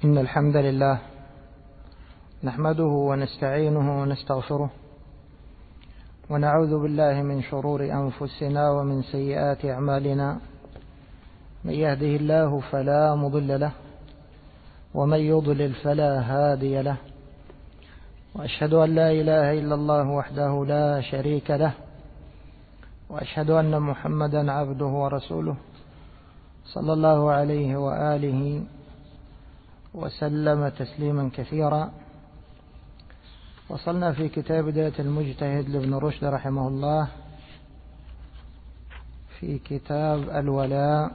إن الحمد لله نحمده ونستعينه ونستغفره ونعوذ بالله من شرور أنفسنا ومن سيئات أعمالنا. من يهده الله فلا مضل له ومن يضلل فلا هادي له، وأشهد أن لا إله إلا الله وحده لا شريك له، وأشهد أن محمدا عبده ورسوله صلى الله عليه وآله وسلم تسليما كثيرا. وصلنا في كتاب بداية المجتهد لابن رشد رحمه الله في كتاب الولاء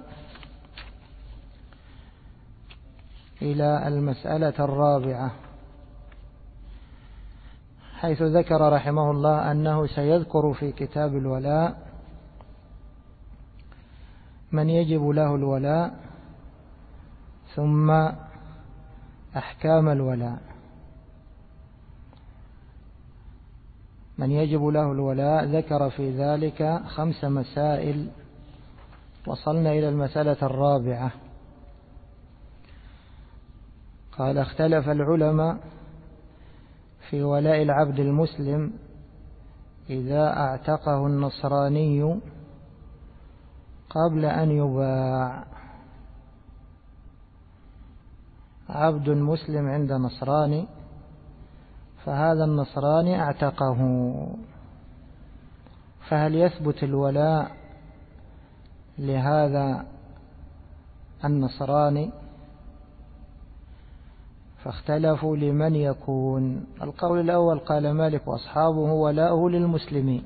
إلى المسألة الرابعة، حيث ذكر رحمه الله أنه سيذكر في كتاب الولاء من يجب له الولاء ثم أحكام الولاء. من يجب له الولاء ذكر في ذلك 5 مسائل، وصلنا إلى المسألة الرابعة. قال: اختلف العلماء في ولاء العبد المسلم إذا اعتقه النصراني قبل أن يباع. عبد مسلم عند نصراني، فهذا النصراني اعتقه، فهل يثبت الولاء لهذا النصراني؟ فاختلفوا لمن يكون. القول الأول قال مالك وأصحابه ولاؤه للمسلمين.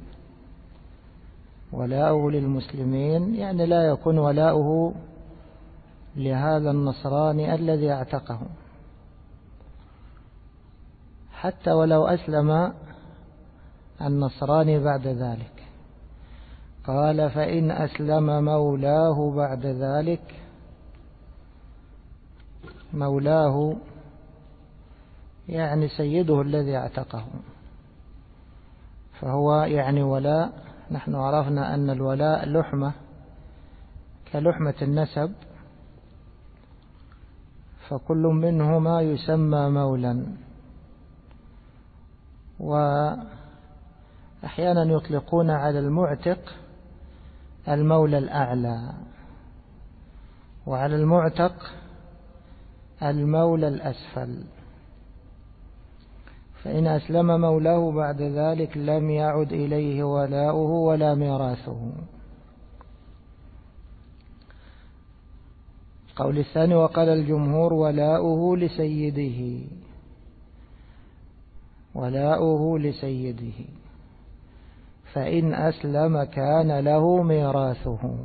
ولاؤه للمسلمين يعني لا يكون ولاؤه لهذا النصراني الذي اعتقه، حتى ولو أسلم النصراني بعد ذلك. قال: فإن أسلم مولاه بعد ذلك، مولاه يعني سيده الذي اعتقه، فهو يعني ولاء. نحن عرفنا أن الولاء لحمة كلحمة النسب، فكل منهما يسمى مولا. وأحيانا يطلقون على المعتق المولى الأعلى، وعلى المعتق المولى الأسفل. فإن أسلم مولاه بعد ذلك لم يعد إليه ولاؤه ولا ميراثه. القول الثاني وقال الجمهور ولاؤه لسيده، ولاؤه لسيده، فإن أسلم كان له ميراثه،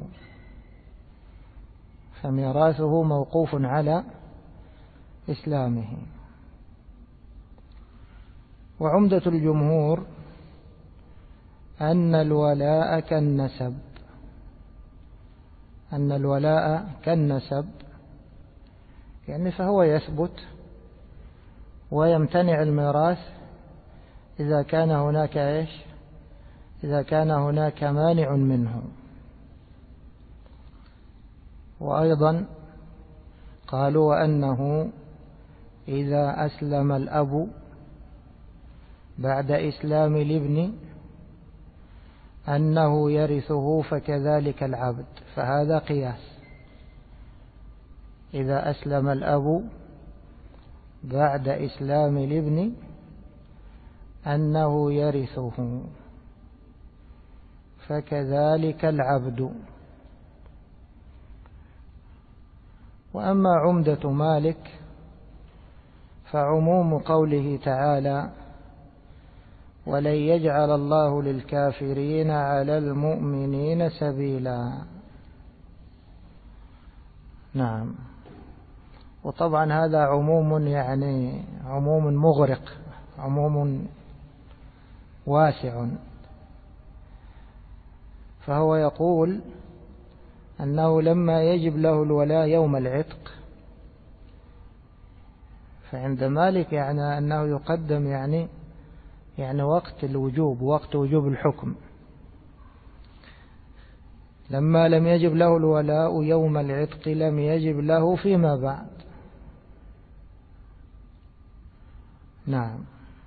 فميراثه موقوف على إسلامه. وعمدة الجمهور أن الولاء كالنسب، أن الولاء كالنسب، يعني فهو يثبت ويمتنع الميراث إذا كان هناك إيش؟ إذا كان هناك مانع منه. وأيضا قالوا وأنه إذا أسلم الأب بعد إسلام الابن أنه يرثه، فكذلك العبد، فهذا قياس. إذا أسلم الأب بعد إسلام الابن أنه يرثه، فكذلك العبد. وأما عمدة مالك فعموم قوله تعالى ولن يجعل الله للكافرين على المؤمنين سبيلا. نعم. وطبعا هذا عموم يعني عموم مغرق، عموم واسع. فهو يقول أنه لما يجب له الولاء يوم العتق، فعند مالك يعني أنه يقدم يعني وقت الوجوب، وقت وجوب الحكم. لما لم يجب له الولاء يوم العتق لم يجب له فيما بعد. نعم.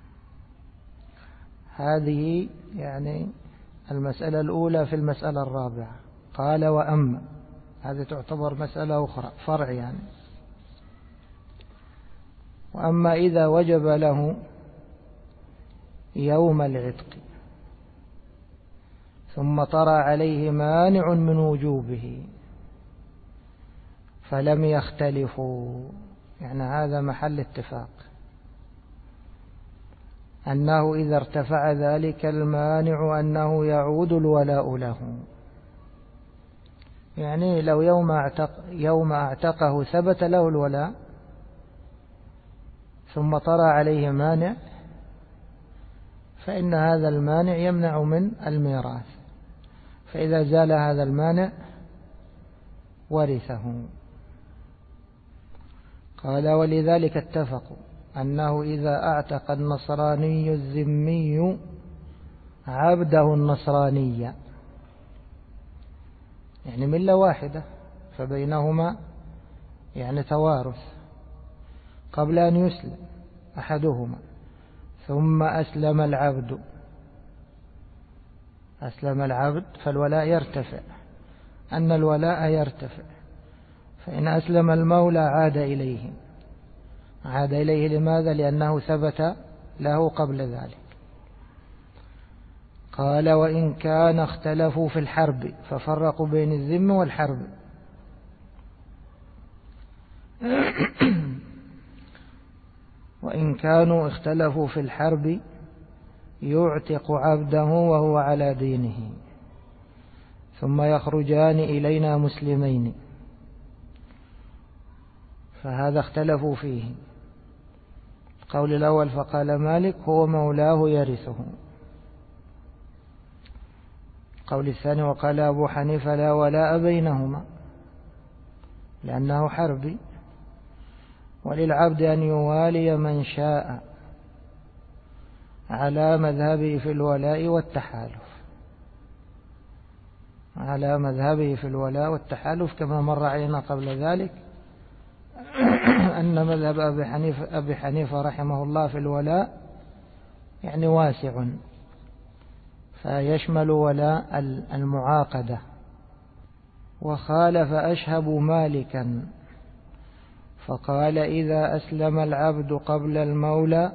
هذه يعني المسألة الأولى في المسألة الرابعة. قال وأما، هذه تعتبر مسألة أخرى فرع يعني. وأما إذا وجب له يوم العتق ثم طرأ عليه مانع من وجوبه فلم يختلفوا، يعني هذا محل اتفاق، أنه إذا ارتفع ذلك المانع أنه يعود الولاء له. يعني لو يوم اعتقه ثبت له الولاء ثم طرأ عليه مانع، فإن هذا المانع يمنع من الميراث، فإذا زال هذا المانع ورثه. قال ولذلك اتفقوا أنه إذا اعتق النصراني الذمي عبده النصراني، يعني ملة واحدة فبينهما يعني توارث، قبل أن يسلم أحدهما ثم أسلم العبد فالولاء يرتفع، أن الولاء يرتفع، فإن أسلم المولى عاد إليه لماذا؟ لأنه ثبت له قبل ذلك. قال وإن كان اختلفوا في الحرب ففرقوا بين الذم والحرب. وإن كانوا اختلفوا في الحرب يعتق عبده وهو على دينه ثم يخرجان إلينا مسلمين، فهذا اختلفوا فيه. القول الأول فقال مالك هو مولاه يرثه. القول الثاني وقال أبو حنيفة لا ولاء بينهما لأنه حربي، وللعبد أن يوالي من شاء على مذهبه في الولاء والتحالف، كما مر علينا قبل ذلك أن مذهب أبي حنيفة رحمه الله في الولاء يعني واسع، فيشمل ولاء المعاقدة. وخالف أشهب مالكا فقال إذا أسلم العبد قبل المولى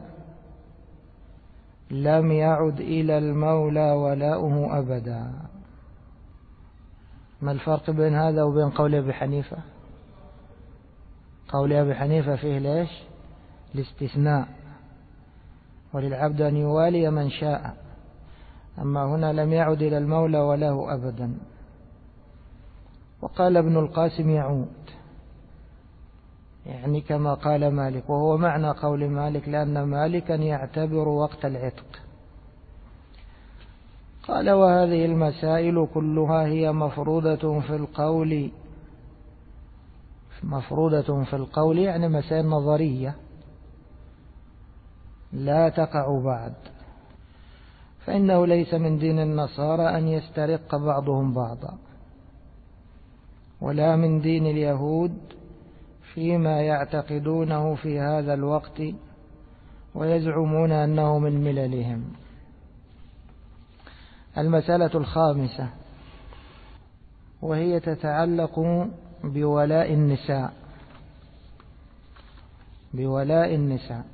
لم يعد إلى المولى ولاؤه أبدا. ما الفرق بين هذا وبين قول أبي حنيفة؟ قول أبي حنيفة فيه ليش؟ الاستثناء، وللعبد أن يوالي من شاء، أما هنا لم يعد إلى المولى وله أبدا. وقال ابن القاسم يعود، يعني كما قال مالك، وهو معنى قول مالك لأن مالكا يعتبر وقت العتق. قال وهذه المسائل كلها هي مفروضة في القول يعني مسائل نظرية لا تقع بعد، فإنه ليس من دين النصارى أن يسترق بعضهم بعضا، ولا من دين اليهود فيما يعتقدونه في هذا الوقت ويزعمون أنه من مللهم. المسألة الخامسة وهي تتعلق بولاء النساء.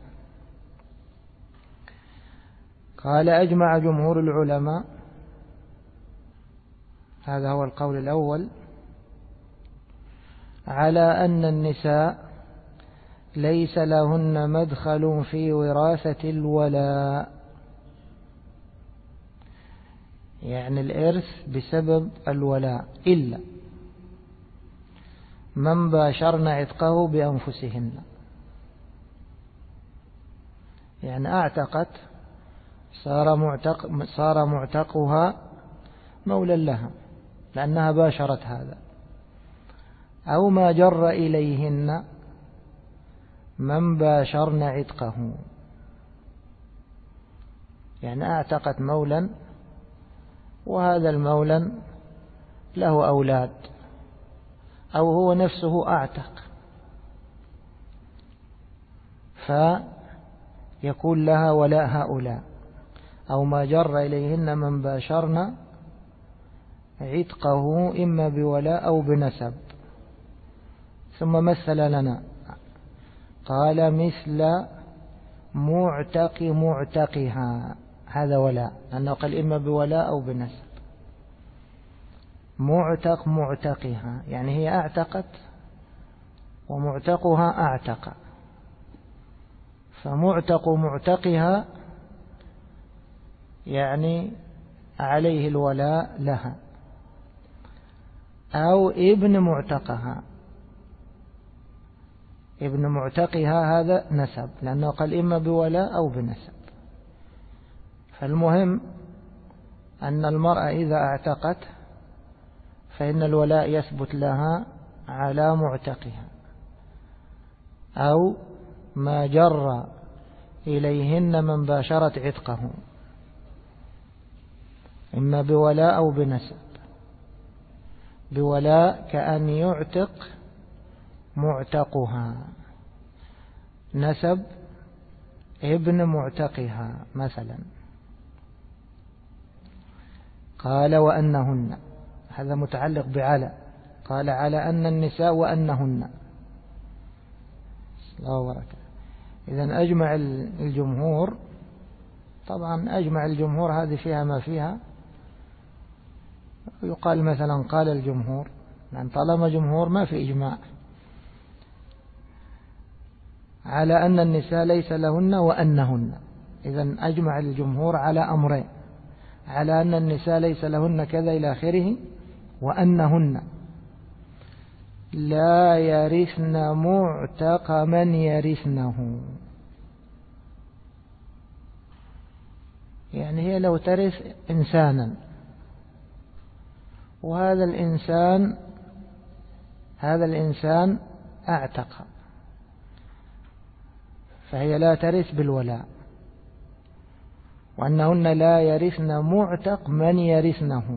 قال أجمع جمهور العلماء، هذا هو القول الأول، على أن النساء ليس لهن مدخل في وراثة الولاء، يعني الإرث بسبب الولاء، إلا من باشرن عتقه بأنفسهن، يعني أعتقت صار معتقها مولا لها لأنها باشرت هذا، أو ما جر إليهن من باشرن عتقه، يعني أعتقت مولا وهذا المولا له أولاد أو هو نفسه أعتق، يكون لها ولاء هؤلاء، أو ما جر إليهن من باشرن عتقه إما بولاء أو بنسب. ثم مثل لنا قال مثل معتق معتقها، هذا ولاء، لأنه قال إما بولاء أو بنسب. معتق معتقها يعني هي أعتقت ومعتقها أعتق، فمعتق معتقها يعني عليه الولاء لها، أو ابن معتقها. ابن معتقها هذا نسب، لأنه قال إما بولاء أو بنسب. فالمهم أن المرأة إذا اعتقت فإن الولاء يثبت لها على معتقها، أو ما جر إليهن من باشرت عتقه إما بولاء أو بنسب. بولاء كأن يعتق معتقها، نسب ابن معتقها مثلا. قال وأنهن، هذا متعلق بعلى، قال على أن النساء وأنهن. الله بركة. إذن أجمع الجمهور، طبعا أجمع الجمهور هذه فيها ما فيها، يقال مثلا قال الجمهور، يعني طالما جمهور ما في إجماع، على أن النساء ليس لهن وأنهن. إذن أجمع الجمهور على أمرين، على أن النساء ليس لهن كذا إلى آخره، وأنهن لا يرثن معتق من يرثنه. يعني هي لو ترث إنسانا، وهذا الإنسان أعتق، فهي لا ترث بالولاء. وأنهن لا يرثن معتق من يرثنه،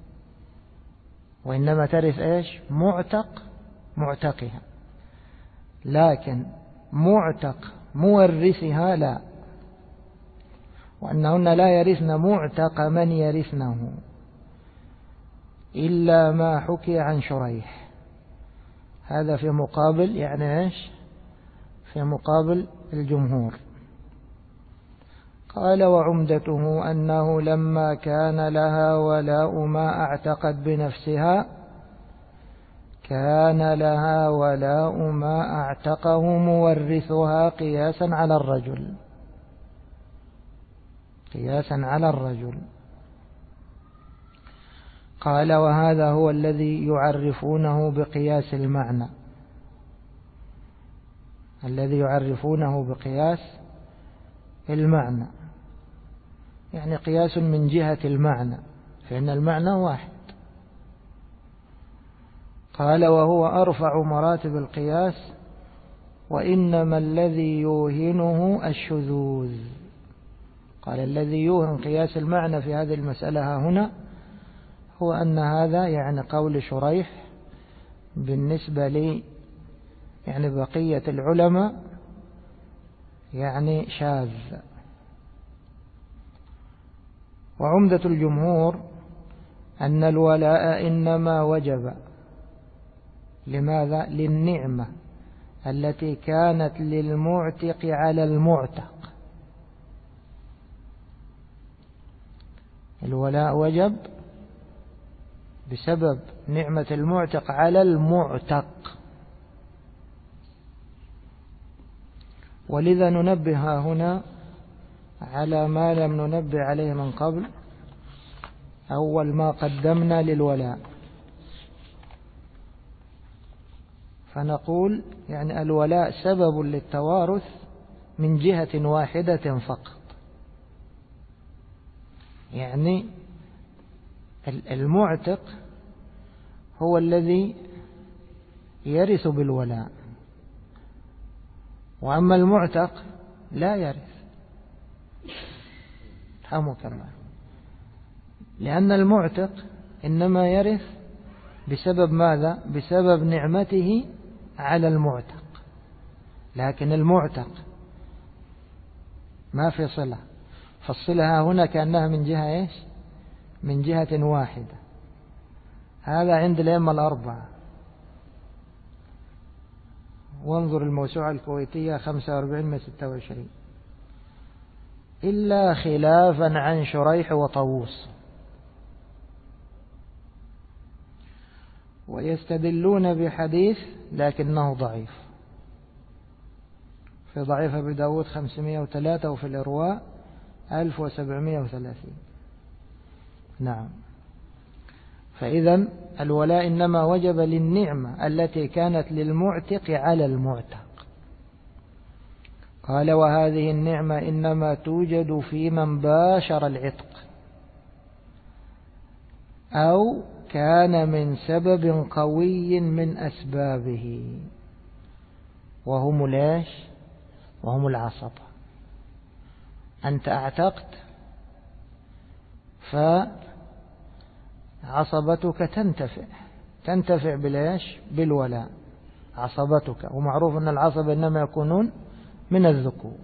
وإنما ترث إيش؟ معتق معتقها، لكن معتق مورثها لا. وأنهن لا يرثن معتق من يرثنه إلا ما حكي عن شريح. هذا في مقابل يعني إيش؟ في مقابل الجمهور. قال وعمدته أنه لما كان لها ولاء ما اعتقت بنفسها كان لها ولاء ما اعتقه مورثها قياسا على الرجل. قال وهذا هو الذي يعرفونه بقياس المعنى، يعني قياس من جهة المعنى، فإن المعنى واحد. قال وهو أرفع مراتب القياس، وإنما الذي يوهنه الشذوذ. قال الذي يوهن قياس المعنى في هذه المسألة هنا هو أن هذا يعني قول شريح بالنسبة لي يعني بقية العلماء يعني شاذ. وعمدة الجمهور أن الولاء إنما وجب لماذا؟ للنعمة التي كانت للمعتق على المعتق. الولاء وجب بسبب نعمة المعتق على المعتق، ولذا ننبه هنا على ما لم ننبه عليه من قبل. أول ما قدمنا للولاء، فنقول يعني الولاء سبب للتوارث من جهة واحدة فقط، يعني المعتق هو الذي يرث بالولاء، وأما المعتق لا يرث. رحمك الله. لأن المعتق إنما يرث بسبب ماذا؟ بسبب نعمته على المعتق، لكن المعتق ما في صلة. فالصلة هنا كأنها من جهة إيش؟ من جهة واحدة. هذا عند الأئمة الأربعة. وانظر الموسوعة الكويتية 45/26. إلا خلافا عن شريح وطاووس. ويستدلون بحديث لكنه ضعيف، في ضعيف أبي داود 503 وفي الإرواء 1730. نعم. فإذا الولاء إنما وجب للنعمة التي كانت للمعتق على المعتق. قال وهذه النعمة إنما توجد في من باشر العتق أو كان من سبب قوي من أسبابه، وهم ليش؟ وهم العصبة. أنت اعتقت فعصبتك تنتفع بليش؟ بالولاء. عصبتك، ومعروف أن العصبة إنما يكونون من الذكور،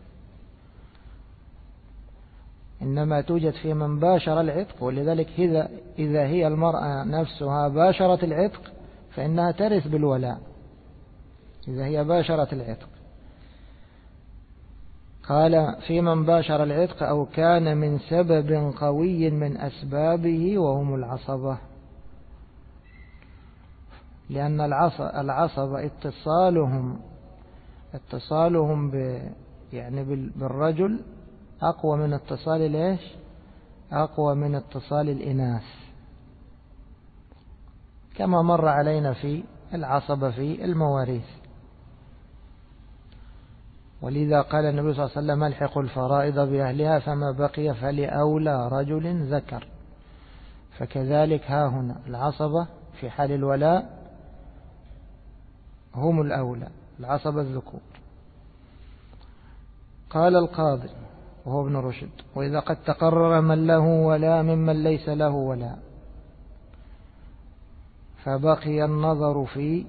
إنما توجد في من باشر العتق. ولذلك إذا هي المرأة نفسها باشرت العتق فإنها ترث بالولاء إذا هي باشرت العتق. قال في من باشر العتق أو كان من سبب قوي من أسبابه وهم العصبة، لأن العصبة اتصالهم يعني بالرجل أقوى من اتصال ليش؟ أقوى من اتصال الإناث، كما مر علينا في العصبة في المواريث. ولذا قال النبي صلى الله عليه وسلم الحقوا الفرائض بأهلها فما بقي فلأولى رجل ذكر. فكذلك ها هنا العصبة في حال الولاء هم الأولى، العصبة الذكور. قال القاضي وهو ابن رشد وإذا قد تقرر من له ولا ممن ليس له ولا فبقي النظر في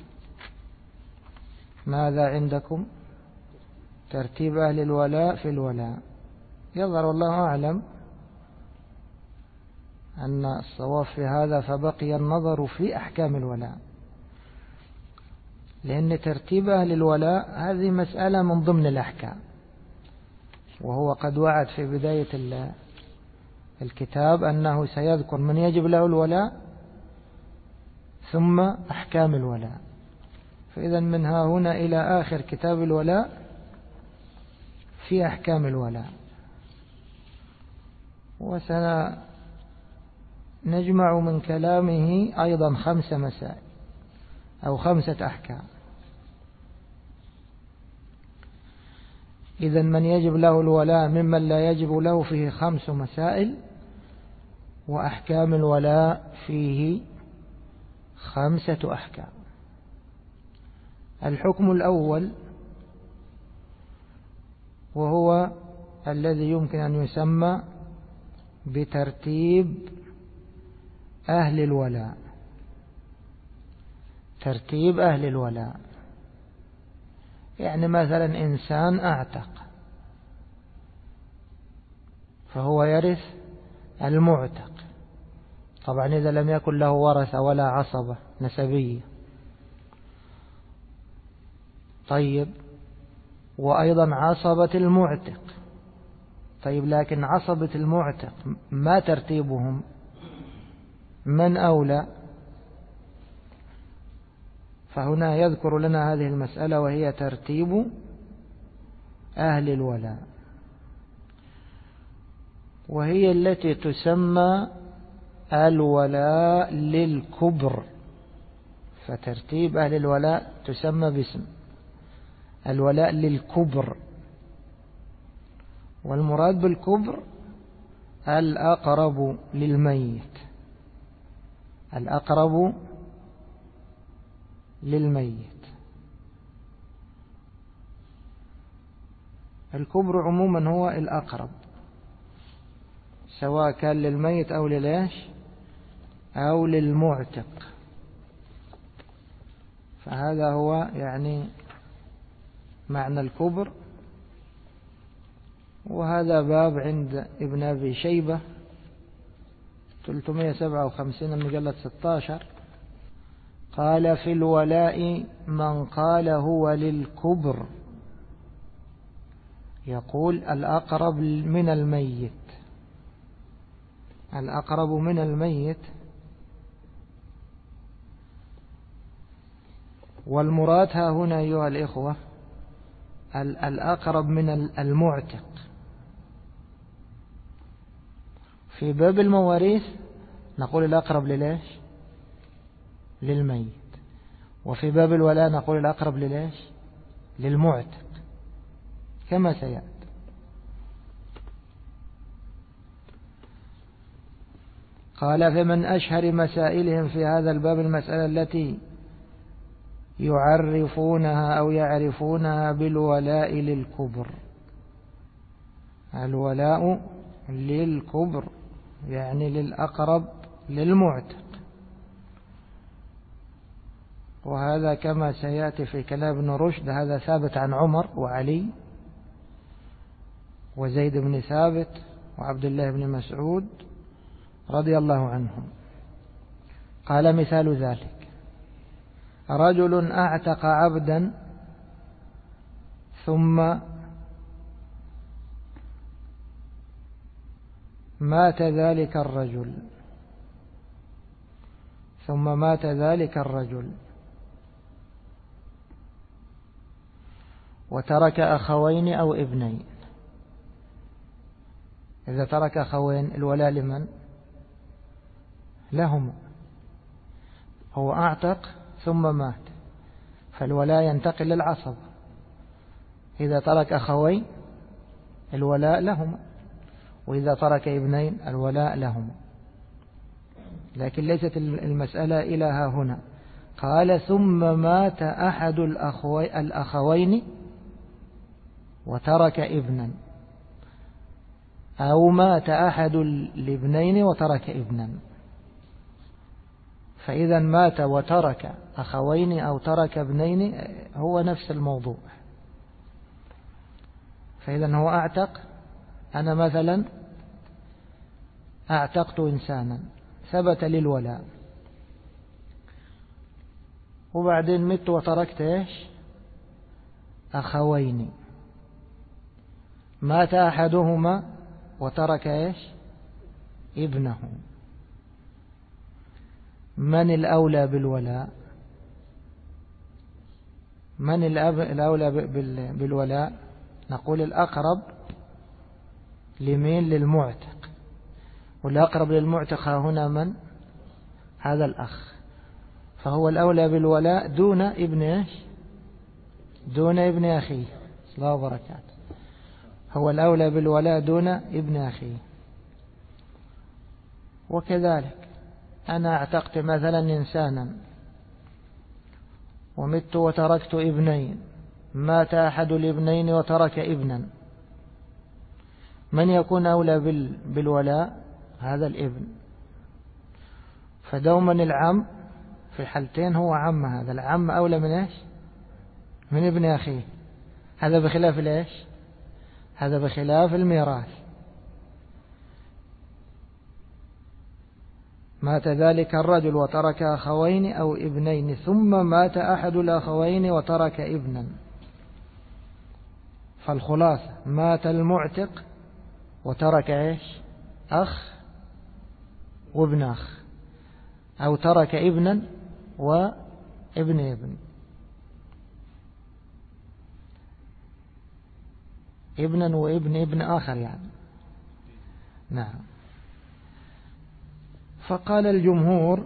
ماذا عندكم؟ ترتيب أهل الولاء في الولاء. يظهر والله أعلم أن الصواب في هذا فبقي النظر في أحكام الولاء، لأن ترتيب أهل الولاء هذه مسألة من ضمن الأحكام، وهو قد وعد في بداية الكتاب أنه سيذكر من يجب له الولاء ثم أحكام الولاء. فإذا من ها هنا إلى آخر كتاب الولاء في أحكام الولاء. وسنجمع من كلامه أيضا 5 مسائل أو 5 أحكام. إذا من يجب له الولاء ممن لا يجب له فيه 5 مسائل، وأحكام الولاء فيه 5 أحكام. الحكم الأول وهو الذي يمكن أن يسمى بترتيب أهل الولاء. ترتيب أهل الولاء يعني مثلا إنسان أعتق فهو يرث المعتق، طبعا إذا لم يكن له ورثة ولا عصبة نسبية. طيب، وأيضا عصبة المعتق. طيب، لكن عصبة المعتق ما ترتيبهم؟ من أولى؟ فهنا يذكر لنا هذه المسألة وهي ترتيب أهل الولاء، وهي التي تسمى الولاء للكبر. فترتيب أهل الولاء تسمى باسم الولاء للكبر، والمراد بالكبر الأقرب للميت. الأقرب للميت. الكبر عموما هو الأقرب، سواء كان للميت أو للإيش أو للمعتق. فهذا هو يعني معنى الكبر. وهذا باب عند ابن أبي شيبة 357 المجلد 16. قال في الولاء من قال هو للكبر، يقول الأقرب من الميت. الأقرب من الميت، والمراد ها هنا أيها الإخوة الأقرب من المعتق. في باب المواريث نقول الأقرب لليش؟ للميت. وفي باب الولاء نقول الأقرب لليش؟ للمعتق كما سيأتي. قال فمن أشهر مسائلهم في هذا الباب المسألة التي يعرفونها أو يعرفونها بالولاء للكبر. الولاء للكبر يعني للأقرب للمعتق، وهذا كما سيأتي في كلام ابن رشد هذا ثابت عن عمر وعلي وزيد بن ثابت وعبد الله بن مسعود رضي الله عنهم. قال مثال ذلك رجل أعتق عبدا ثم مات ذلك الرجل وترك أخوين أو ابنين. إذا ترك أخوين الولاء لمن؟ لهم. هو أعتق ثم مات فالولاء ينتقل للعصب. إذا ترك أخوين الولاء لهم، وإذا ترك ابنين الولاء لهم. لكن ليست المسألة إلى ها هنا. قال ثم مات أحد الأخوين وترك ابنا، أو مات أحد الابنين وترك ابنا. فإذا مات وترك أخوين أو ترك ابنين هو نفس الموضوع. فإذا هو أعتق. أنا مثلا أعتقت إنسانا ثبت للولاء، وبعدين مت وتركت إيش؟ أخوين. مات أحدهما وترك إيش؟ ابنه. من الأولى بالولاء؟ من الأولى بالولاء؟ نقول الأقرب لمين؟ للمعتق. والأقرب للمعتق هنا من؟ هذا الأخ. فهو الأولى بالولاء دون ابن إيش؟ دون ابن أخيه. الله وبركاته. هو الأولى بالولاء دون ابن أخيه. وكذلك أنا اعتقت مثلا إنسانا ومت وتركت ابنين، مات أحد الابنين وترك ابنا، من يكون أولى بالولاء؟ هذا الابن. فدوما العم في الحالتين هو عم. هذا العم أولى من إيش؟ من ابن أخيه. هذا بخلاف الإيش؟ هذا بخلاف الميراث. مات ذلك الرجل وترك أخوين أو ابنين، ثم مات أحد الأخوين وترك ابنا. فالخلاصة مات المعتق وترك إيش؟ أخ وابن أخ، أو ترك ابنا وابن ابن، ابنا وابن ابن آخر يعني. نعم. فقال الجمهور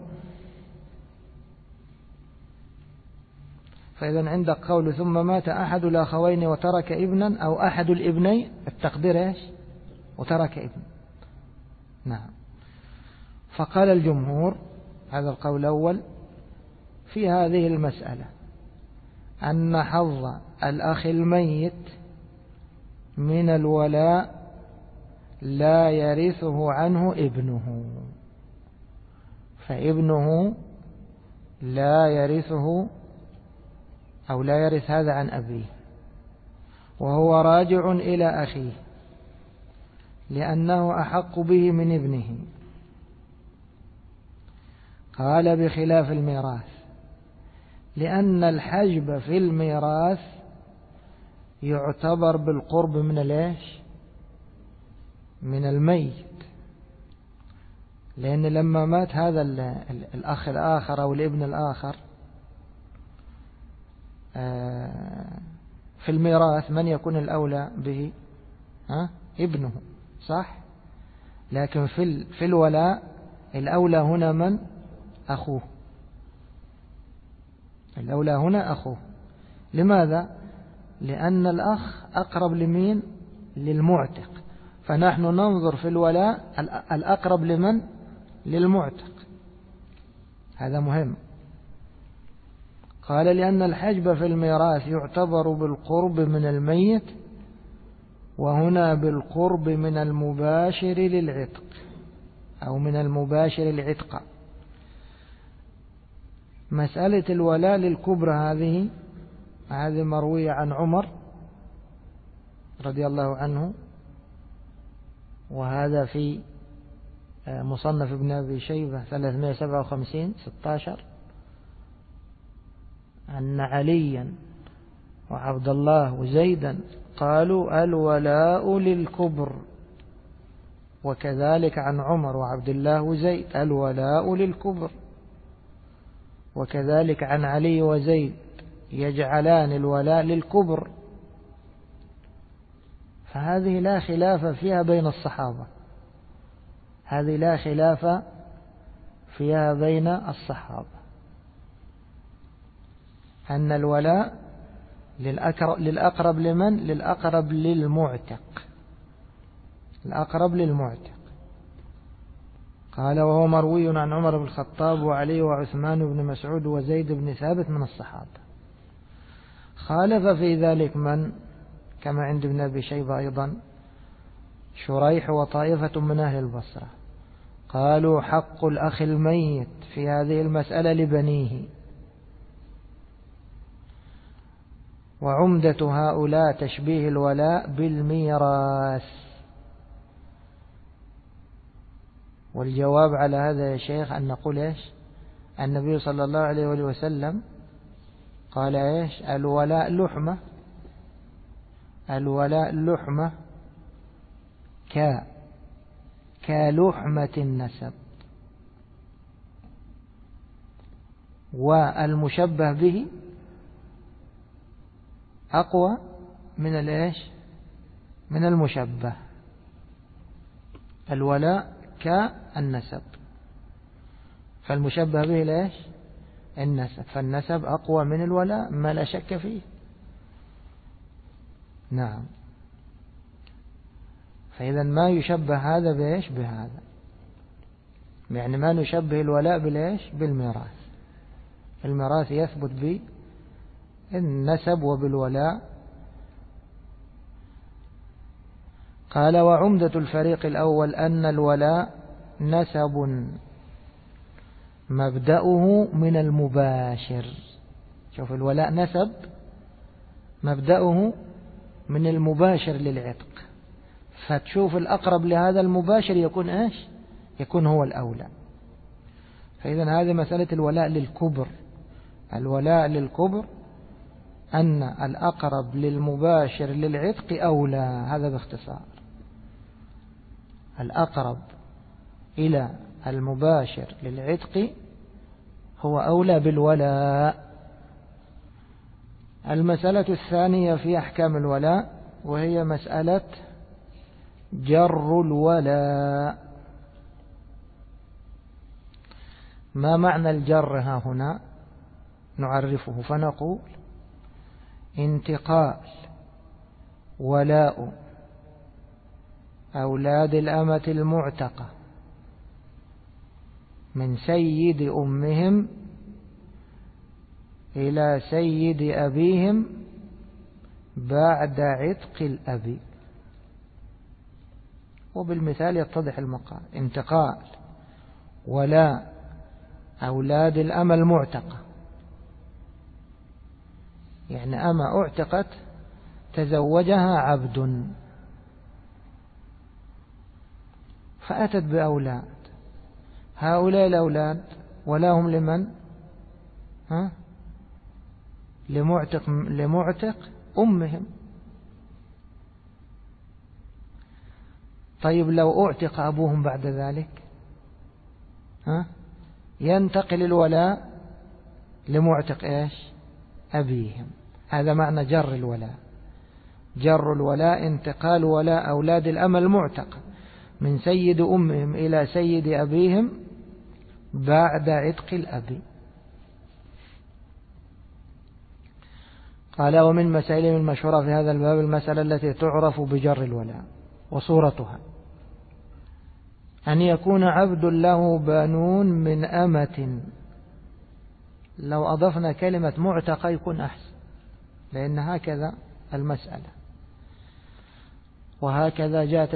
فإذا عندك قول ثم مات أحد الأخوين وترك ابنا أو أحد الابنين، التقدير إيش؟ وترك ابن. نعم. فقال الجمهور هذا القول الأول في هذه المسألة أن حظ الأخ الميت من الولاء لا يرثه عنه ابنه، فابنه لا يرثه أو لا يرث هذا عن أبيه، وهو راجع إلى أخيه. لأنه أحق به من ابنه. قال بخلاف الميراث، لأن الحجب في الميراث يعتبر بالقرب من الإيش؟ من الميت، لأن لما مات هذا الأخ الآخر أو الابن الآخر في الميراث من يكون الأولى به؟ ابنه، صح؟ لكن في الولاء الأولى هنا من؟ أخوه. الأولى هنا أخوه. لماذا؟ لأن الأخ أقرب لمين؟ للمعتق، فنحن ننظر في الولاء الأقرب لمن؟ للمعتق. هذا مهم. قال لأن الحجب في الميراث يعتبر بالقرب من الميت، وهنا بالقرب من المباشر للعتق أو من المباشر للعتق. مسألة الولاء للكبرى هذه مروية عن عمر رضي الله عنه، وهذا في مصنف ابن أبي شيبة 357 16 أن عليا وعبد الله وزيدا قالوا الولاء للكبر، وكذلك عن عمر وعبد الله وزيد الولاء للكبر، وكذلك عن علي وزيد يجعلان الولاء للكبر. فهذه لا خلاف فيها بين الصحابة، هذه لا خلاف فيها بين الصحابة، أن الولاء للأقرب لمن؟ للأقرب للمعتق، الأقرب للمعتق. قال وهو مروي عن عمر بن الخطاب وعلي وعثمان بن مسعود وزيد بن ثابت من الصحابة. خالف في ذلك من؟ كما عند ابن أبي شيبة أيضا شريح وطائفة من أهل البصرة، قالوا حق الأخ الميت في هذه المسألة لبنيه، وعمدة هؤلاء تشبيه الولاء بالميراث. والجواب على هذا يا شيخ أن نقول إيش؟ النبي صلى الله عليه وسلم قال إيش؟ الولاء لحمة، الولاء لحمة كلحمة النسب، والمشبه به أقوى من الإيش؟ من المشبه. الولاء كالنسب، فالمشبه به ليش؟ النسب، فالنسب أقوى من الولاء ما لا شك فيه. نعم. فإذا ما يشبه هذا بإيش؟ بهذا، يعني ما نشبه الولاء بالإيش؟ بالميراث. الميراث يثبت بالنسب وبالولاء. قال وعمدة الفريق الأول أن الولاء نسب مبدأه من المباشر. شوف، الولاء نسب مبدأه من المباشر للعتق، فتشوف الأقرب لهذا المباشر يكون إيش؟ يكون هو الأولى. فإذا هذه مسألة الولاء للكبر. الولاء للكبر أن الأقرب للمباشر للعتق أولى، هذا باختصار. الأقرب إلى المباشر للعتق هو أولى بالولاء. المسألة الثانية في أحكام الولاء وهي مسألة جر الولاء. ما معنى الجر ها هنا؟ نعرفه فنقول انتقال ولاء أولاد الأمة المعتقة من سيد أمهم إلى سيد أبيهم بعد عتق الأب. وبالمثال يتضح المقال. انتقال ولاء أولاد الأمة المعتقة، يعني أمة اعتقت تزوجها عبد، فأتت بأولاد. هؤلاء الأولاد ولاهم لمن؟ لمعتق أمهم. طيب لو أعتق أبوهم بعد ذلك ينتقل الولاء لمعتق إيش؟ أبيهم. هذا معنى جر الولاء. جر الولاء انتقال ولاء أولاد الأمة المعتق من سيد أمهم إلى سيد أبيهم بعد عتق الأب. قال ومن مسائلهم المشهورة في هذا الباب المسألة التي تعرف بجر الولاء وصورتها أن يكون عبد له بنون من أمة. لو أضفنا كلمة معتقة يكون أحسن، لأن هكذا المسألة وهكذا جاءت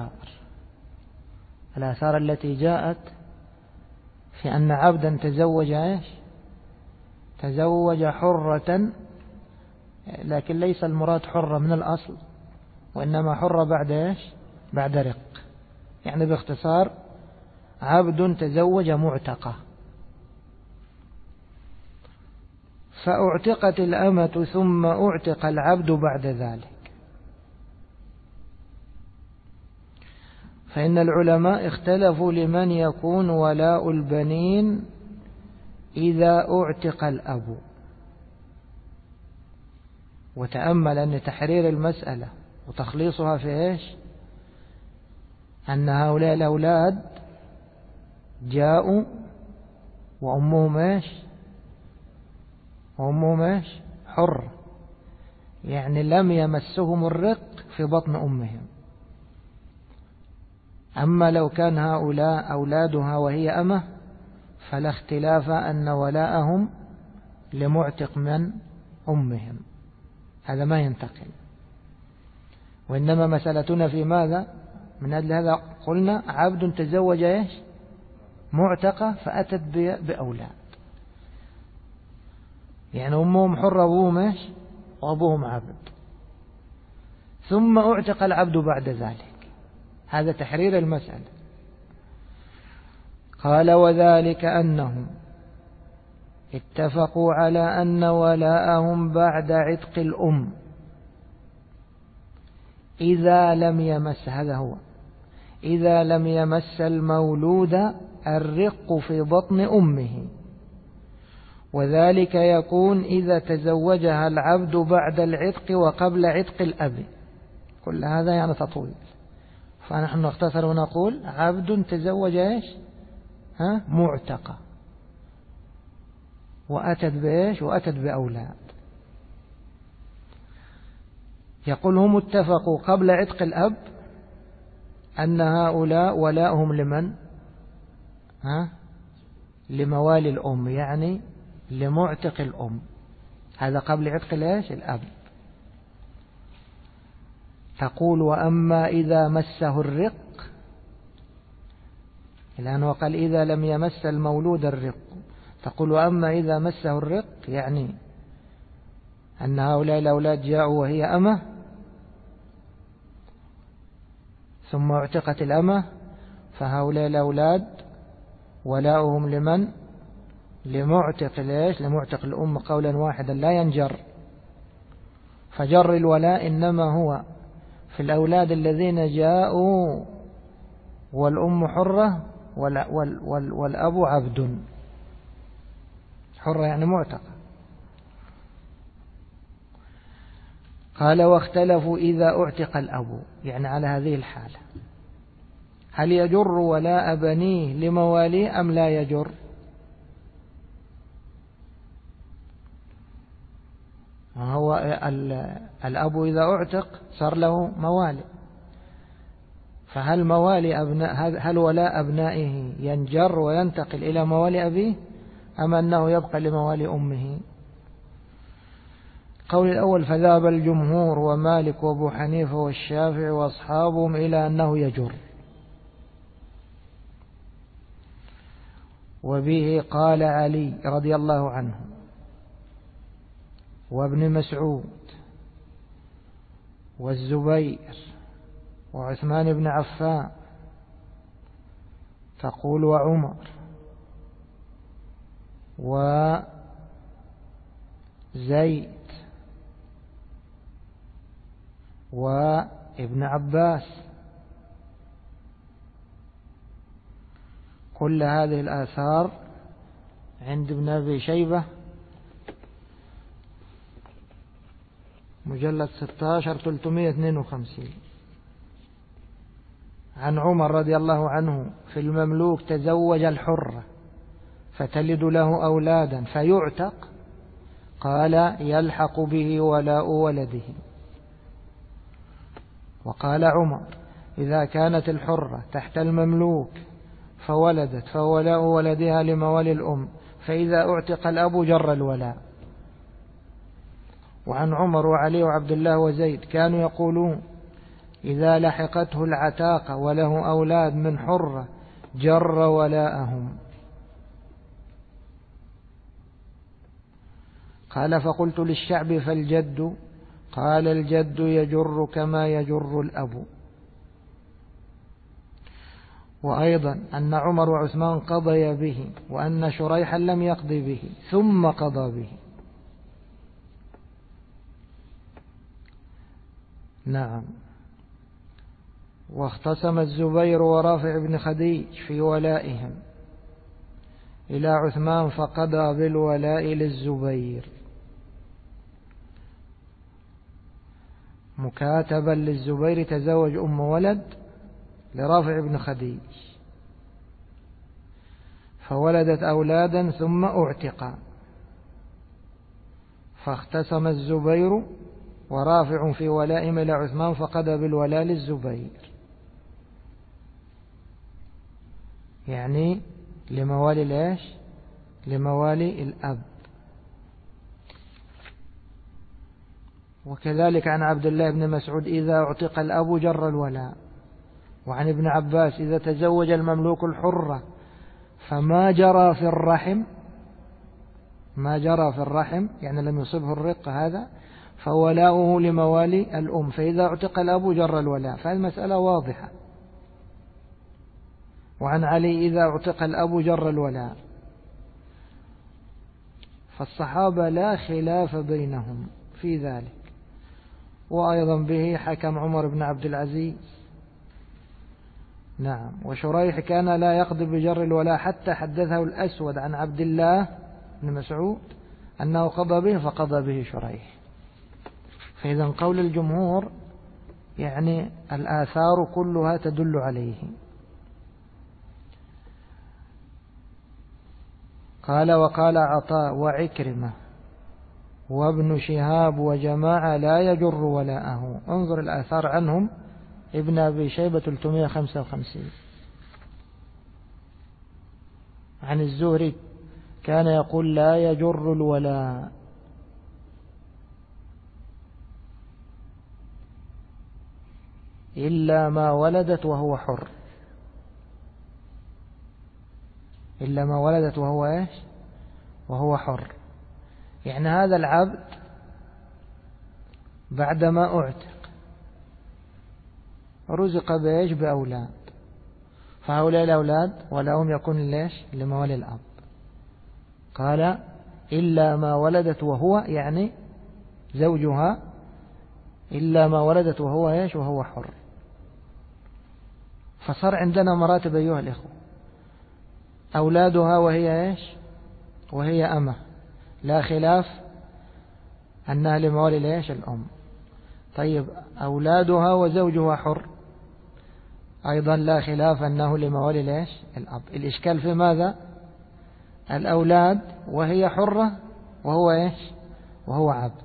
الآثار التي جاءت في أن عبدا تزوج حرة، لكن ليس المراد حرة من الأصل، وإنما حرة بعد رق. يعني باختصار عبد تزوج معتقة، فأعتقت الأمة ثم أعتق العبد بعد ذلك. فإن العلماء اختلفوا لمن يكون ولاء البنين إذا أعتق الأب. وتأمل أن تحرير المسألة وتخليصها في إيش؟ أن هؤلاء الأولاد جاءوا وأمهم إيش؟ حر، يعني لم يمسهم الرق في بطن أمهم. أما لو كان هؤلاء أولادها وهي أمة فلا اختلاف أن ولاءهم لمعتق من أمهم، هذا ما ينتقل. وإنما مسألتنا في ماذا؟ من أجل هذا قلنا عبد تزوج إيش؟ معتقة فأتت بأولاد، يعني أمهم حرة وأبوهم إيش؟ وأبوهم عبد، ثم أعتق العبد بعد ذلك. هذا تحرير المسألة. قال وذلك أنهم اتفقوا على أن ولاءهم بعد عتق الأم إذا لم يمس، هذا هو، إذا لم يمس المولود الرق في بطن أمه، وذلك يكون إذا تزوجها العبد بعد العتق وقبل عتق الأب. كل هذا يعني تطويل، فنحن نختصر ونقول عبد تزوج إيش؟ معتقة وأتت بإيش؟ وأتت بأولاد. يقول هم اتفقوا قبل عتق الأب أن هؤلاء ولاؤهم لمن؟ لموالي الأم، يعني لمعتق الأم. هذا قبل عتق الأب. تقول وأما إذا مسه الرق، لأنه قال إذا لم يمس المولود الرق، تقول وأما إذا مسه الرق، يعني أن هؤلاء الأولاد جاءوا وهي أمة ثم اعتقت الأمة، فهؤلاء الأولاد ولاؤهم لمن؟ لمعتق لمعتق الأم قولا واحدا لا ينجر. فجر الولاء إنما هو في الأولاد الذين جاءوا والأم حرة والأب عبد. حرة يعني معتقة. قال واختلفوا إذا اعتق الأب، يعني على هذه الحالة هل يجر ولاء بنيه لمواليه أم لا يجر؟ هو الأب إذا اعتق صار له موالي، فهل موالي هل ولاء أبنائه ينجر وينتقل إلى موالي أبيه أم أنه يبقى لموالي أمه؟ قول الأول فذهب الجمهور ومالك وابو حنيفة والشافعي وأصحابهم إلى أنه يجر، وبه قال علي رضي الله عنه وابن مسعود والزبير وعثمان بن عفان تقول وعمر وزيد وابن عباس. كل هذه الآثار عند ابن أبي شيبة مجلد 16 352. عن عمر رضي الله عنه في المملوك تزوج الحرة فتلد له أولادا فيعتق، قال يلحق به ولاء ولده. وقال عمر إذا كانت الحرة تحت المملوك فولدت فولاء ولدها لموالي الأم، فإذا اعتق الأب جر الولاء. وعن عمر وعلي وعبد الله وزيد كانوا يقولون إذا لحقته العتاقة وله أولاد من حرة جر ولاءهم. قال فقلت للشعب فالجد؟ قال الجد يجر كما يجر الأب. وأيضا أن عمر وعثمان قضيا به، وأن شريحا لم يقضي به ثم قضى به. نعم. واختصم الزبير ورافع بن خديج في ولائهم إلى عثمان فقضى بالولاء للزبير مكاتبا للزبير تزوج أم ولد لرافع بن خديج فولدت أولادا ثم اعتقا، فاختصم الزبير ورافع في ولائهم إلى عثمان فقضى بالولاء للزبير، يعني لموالي ليش؟ لموالي الأب. وكذلك عن عبد الله بن مسعود إذا اعتق الأب جر الولاء. وعن ابن عباس إذا تزوج المملوك الحرة فما جرى في الرحم، ما جرى في الرحم يعني لم يصبه الرق هذا، فولاؤه لموالي الأم، فإذا اعتق الأب جر الولاء. فالمسألة واضحة. وعن علي إذا اعتق الأب جر الولاء. فالصحابة لا خلاف بينهم في ذلك. وأيضا به حكم عمر بن عبد العزيز. نعم. وشريح كان لا يقضي بجر الولاء حتى حدثه الأسود عن عبد الله بن مسعود أنه قضى به فقضى به شريح. فإذا قول الجمهور يعني الآثار كلها تدل عليه. قال وقال عطاء وعكرمة وابن شهاب وجماعة لا يجر ولاءه. انظر الآثار عنهم ابن أبي شيبة 355. عن الزهري كان يقول لا يجر الولاء إلا ما ولدت وهو حر، إلا ما ولدت وهو إيش؟ وهو حر. يعني هذا العبد بعدما أعتق رزق بإيش؟ بأولاد، فهؤلاء الأولاد ولهم يكون ليش؟ لموالي الأب. قال إلا ما ولدت وهو يعني زوجها، إلا ما ولدت وهو إيش؟ وهو حر. فصار عندنا مراتب أيها الإخوة. أولادها وهي إيش؟ وهي أمة، لا خلاف أنها لموالي ليش؟ الأم. طيب أولادها وزوجها حر، أيضا لا خلاف أنه لموالي ليش؟ الأب. الإشكال في ماذا؟ الأولاد وهي حرة وهو إيش؟ وهو عبد.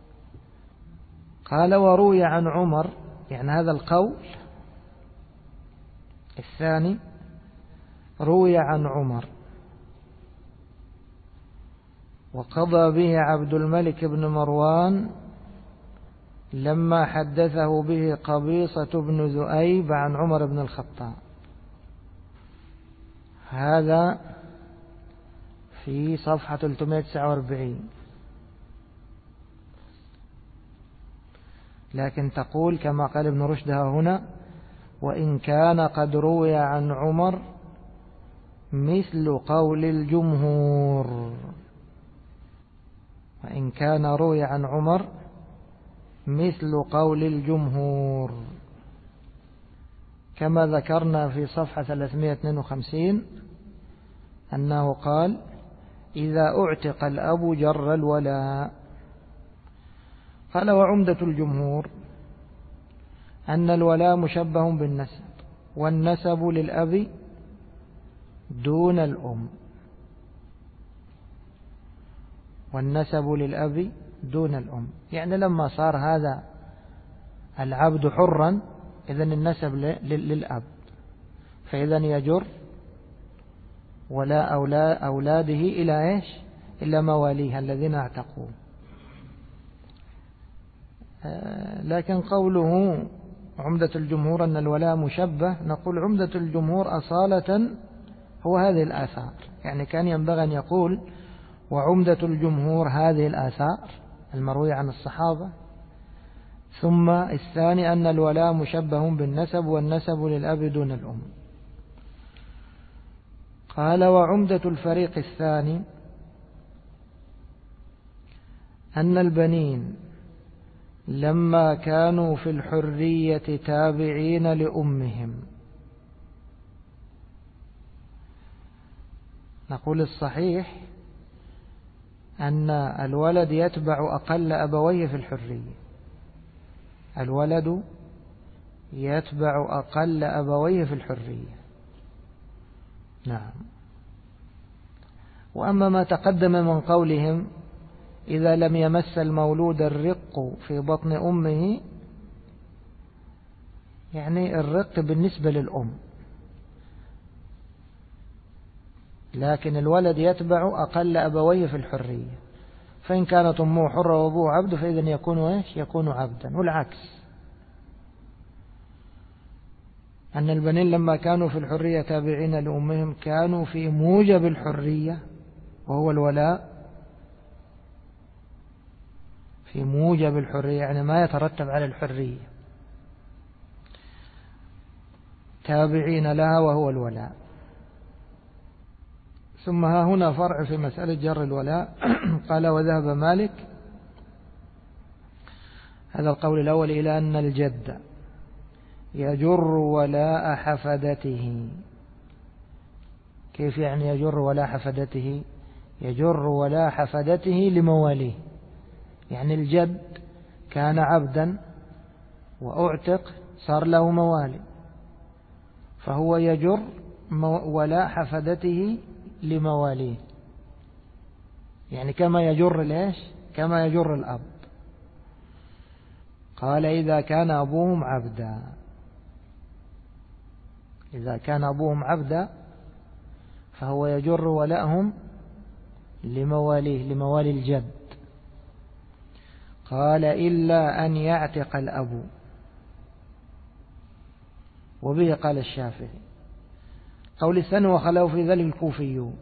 قال وروي عن عمر، يعني هذا القول الثاني روي عن عمر وقضى به عبد الملك بن مروان لما حدثه به قبيصة بن ذؤيب عن عمر بن الخطاب. هذا في صفحة 349. لكن تقول كما قال ابن رشد هنا وإن كان قد روي عن عمر مثل قول الجمهور، وإن كان روي عن عمر مثل قول الجمهور، كما ذكرنا في صفحة 352 أنه قال: إذا أعتق الأب جر الولاء. قال: وعمدة الجمهور أن الولاء مشبه بالنسب، والنسب للأب دون الأم، والنسب للأب دون الأم. يعني لما صار هذا العبد حرا إذن النسب للأب، فإذا يجر ولا أولاده إلى إيش؟ إلى مواليه الذين اعتقوا. لكن قوله عمدة الجمهور أن الولاء مشبه، نقول عمدة الجمهور أصالة هو هذه الآثار. يعني كان ينبغي أن يقول وعمدة الجمهور هذه الآثار المروية عن الصحابة، ثم الثاني أن الولاء مشبه بالنسب، والنسب للأب دون الأم. قال: وعمدة الفريق الثاني أن البنين لما كانوا في الحرية تابعين لأمهم. نقول الصحيح أن الولد يتبع أقل أبويه في الحرية، الولد يتبع أقل أبويه في الحرية. نعم. وأما ما تقدم من قولهم إذا لم يمس المولود الرق في بطن أمه، يعني الرق بالنسبة للأم، لكن الولد يتبع أقل أبويه في الحرية، فإن كانت أمه حرة وأبوه عبد فإذن يكون إيش؟ يكون عبدا. والعكس، أن البنين لما كانوا في الحرية تابعين لأمهم كانوا في موجب الحرية وهو الولاء، في موجب الحرية يعني ما يترتب على الحرية، تابعين لها وهو الولاء. ثم ها هنا فرع في مسألة جر الولاء. قال: وذهب مالك، هذا القول الأول، إلى أن الجد يجر ولاء حفدته. كيف يعني يجر ولاء حفدته؟ يجر ولاء حفدته لمواليه، يعني الجد كان عبدا وأعتق صار له موالي، فهو يجر ولاء حفدته لمواليه، يعني كما يجر ليش؟ كما يجر الأب. قال: إذا كان أبوهم عبدا، إذا كان أبوهم عبدا فهو يجر ولاءهم لمواليه، لموالي الجد. قال: إلا أن يعتق الأب. وبه قال الشافعي. قول الثاني: وخلوا في ذلك الكوفيون،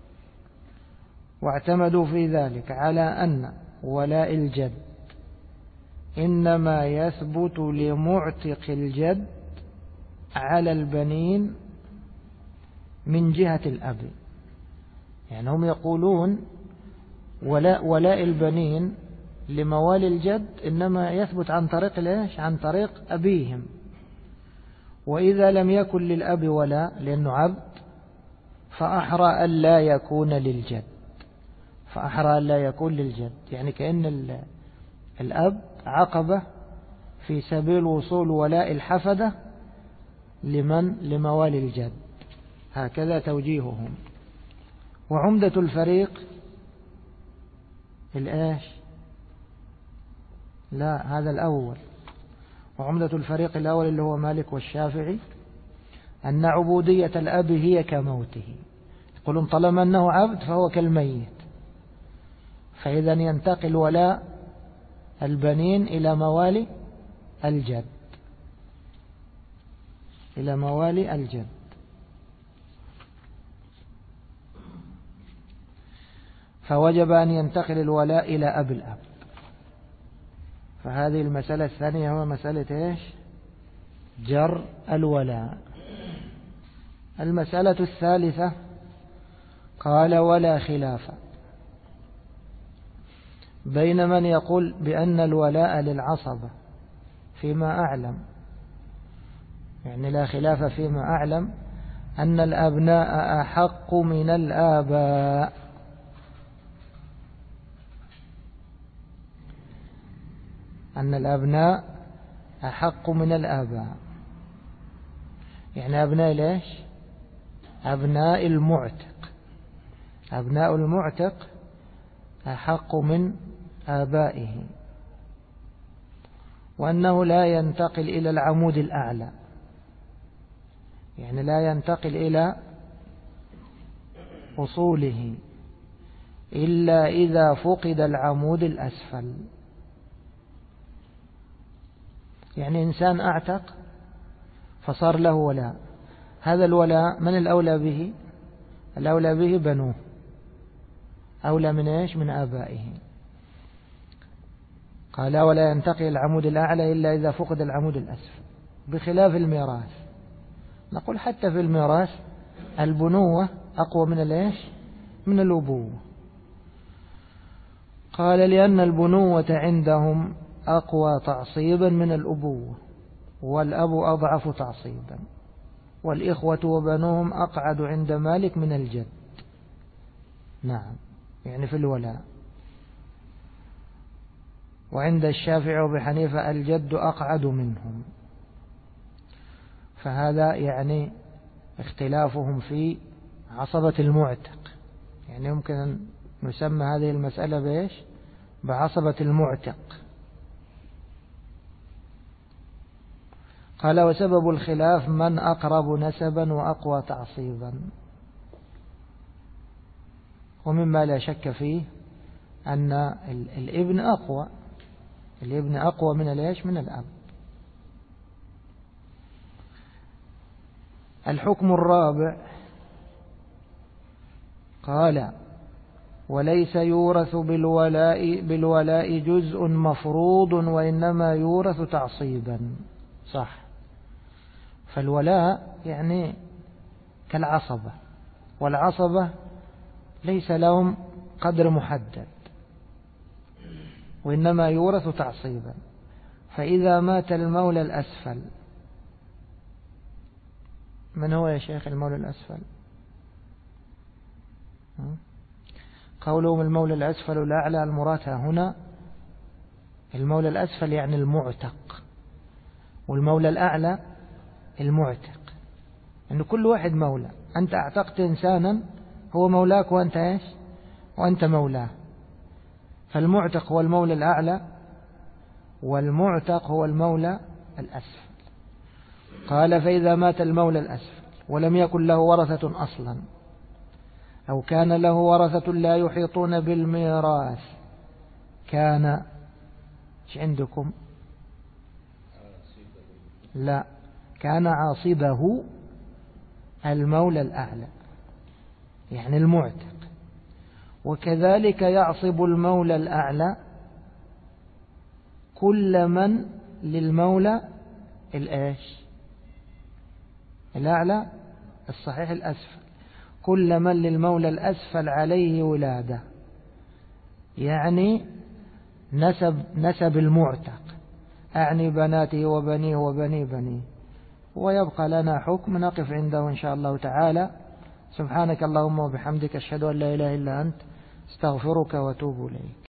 واعتمدوا في ذلك على أن ولاء الجد إنما يثبت لمعتق الجد على البنين من جهة الأب. يعني هم يقولون ولاء البنين لموالي الجد إنما يثبت عن طريق ليش؟ عن طريق أبيهم. وإذا لم يكن للأب ولاء لأنه عبد فأحرى ألا يكون للجد، فأحرى ألا يكون للجد، يعني كأن الأب عقبة في سبيل وصول ولاء الحفدة لموالي الجد. هكذا توجيههم. وعمدة الفريق الآش، لا هذا الأول. وعمدة الفريق الأول اللي هو مالك والشافعي أن عبودية الأب هي كموته، يقولون طالما أنه عبد فهو كالميت، فإذا ينتقل ولاء البنين إلى موالي الجد، إلى موالي الجد. فوجب أن ينتقل الولاء إلى أب الأب. فهذه المسألة الثانية هو مسألة إيش؟ جر الولاء. المسألة الثالثة قال ولا خلاف بين من يقول بأن الولاء للعصبة فيما أعلم، يعني لا خلاف فيما أعلم أن الأبناء أحق من الآباء، أن الأبناء أحق من الآباء، يعني أبناء ليش؟ أبناء المعتق، أبناء المعتق أحق من آبائه، وأنه لا ينتقل إلى العمود الأعلى، يعني لا ينتقل إلى أصوله إلا إذا فقد العمود الأسفل. يعني إنسان أعتق فصار له ولاء، هذا الولاء من الأولى به؟ الأولى به بنوه، أولى من إيش؟ من آبائه. قال ولا ينتقل العمود الأعلى إلا إذا فقد العمود الأسفل، بخلاف الميراث. نقول حتى في الميراث البنوة أقوى من الإيش؟ من الأبوة. قال لأن البنوة عندهم أقوى تعصيبا من الأبوة، والأب أضعف تعصيبا، والإخوة وبنوهم أقعد عند مالك من الجد. نعم، يعني في الولاء. وعند الشافعي وبحنيفة الجد أقعد منهم. فهذا يعني اختلافهم في عصبة المعتق، يعني يمكن أن نسمى هذه المسألة بإيش؟ بعصبة المعتق. قال وسبب الخلاف من أقرب نسبا وأقوى تعصيبا. ومما لا شك فيه أن الابن أقوى، الابن أقوى من الإيش؟ من الأب. الحكم الرابع قال وليس يورث بالولاء جزء مفروض، وإنما يورث تعصيبا. صح، فالولاء يعني كالعصبة، والعصبة ليس لهم قدر محدد، وإنما يورث تعصيبا. فإذا مات المولى الأسفل، من هو يا شيخ المولى الأسفل؟ قولهم المولى الأسفل الأعلى، المراد هنا المولى الأسفل يعني المعتق، والمولى الأعلى المعتق، أن كل واحد مولى. أنت أعتقت إنسانا هو مولاك وأنت إيش؟ وأنت مولاه. فالمعتق هو المولى الأعلى، والمعتق هو المولى الأسفل. قال فإذا مات المولى الأسفل ولم يكن له ورثة أصلا، أو كان له ورثة لا يحيطون بالميراث، كان ايش عندكم؟ لا، كان عاصبه المولى الأعلى، يعني المعتق. وكذلك يعصب المولى الأعلى كل من للمولى الإيش؟ الأعلى الصحيح الأسفل، كل من للمولى الأسفل عليه ولادة، يعني نسب المعتق، أعني بناته وبنيه وبني بنيه. ويبقى لنا حكم نقف عنده إن شاء الله تعالى. سبحانك اللهم وبحمدك، أشهد أن لا إله إلا أنت، استغفرك واتوب إليك.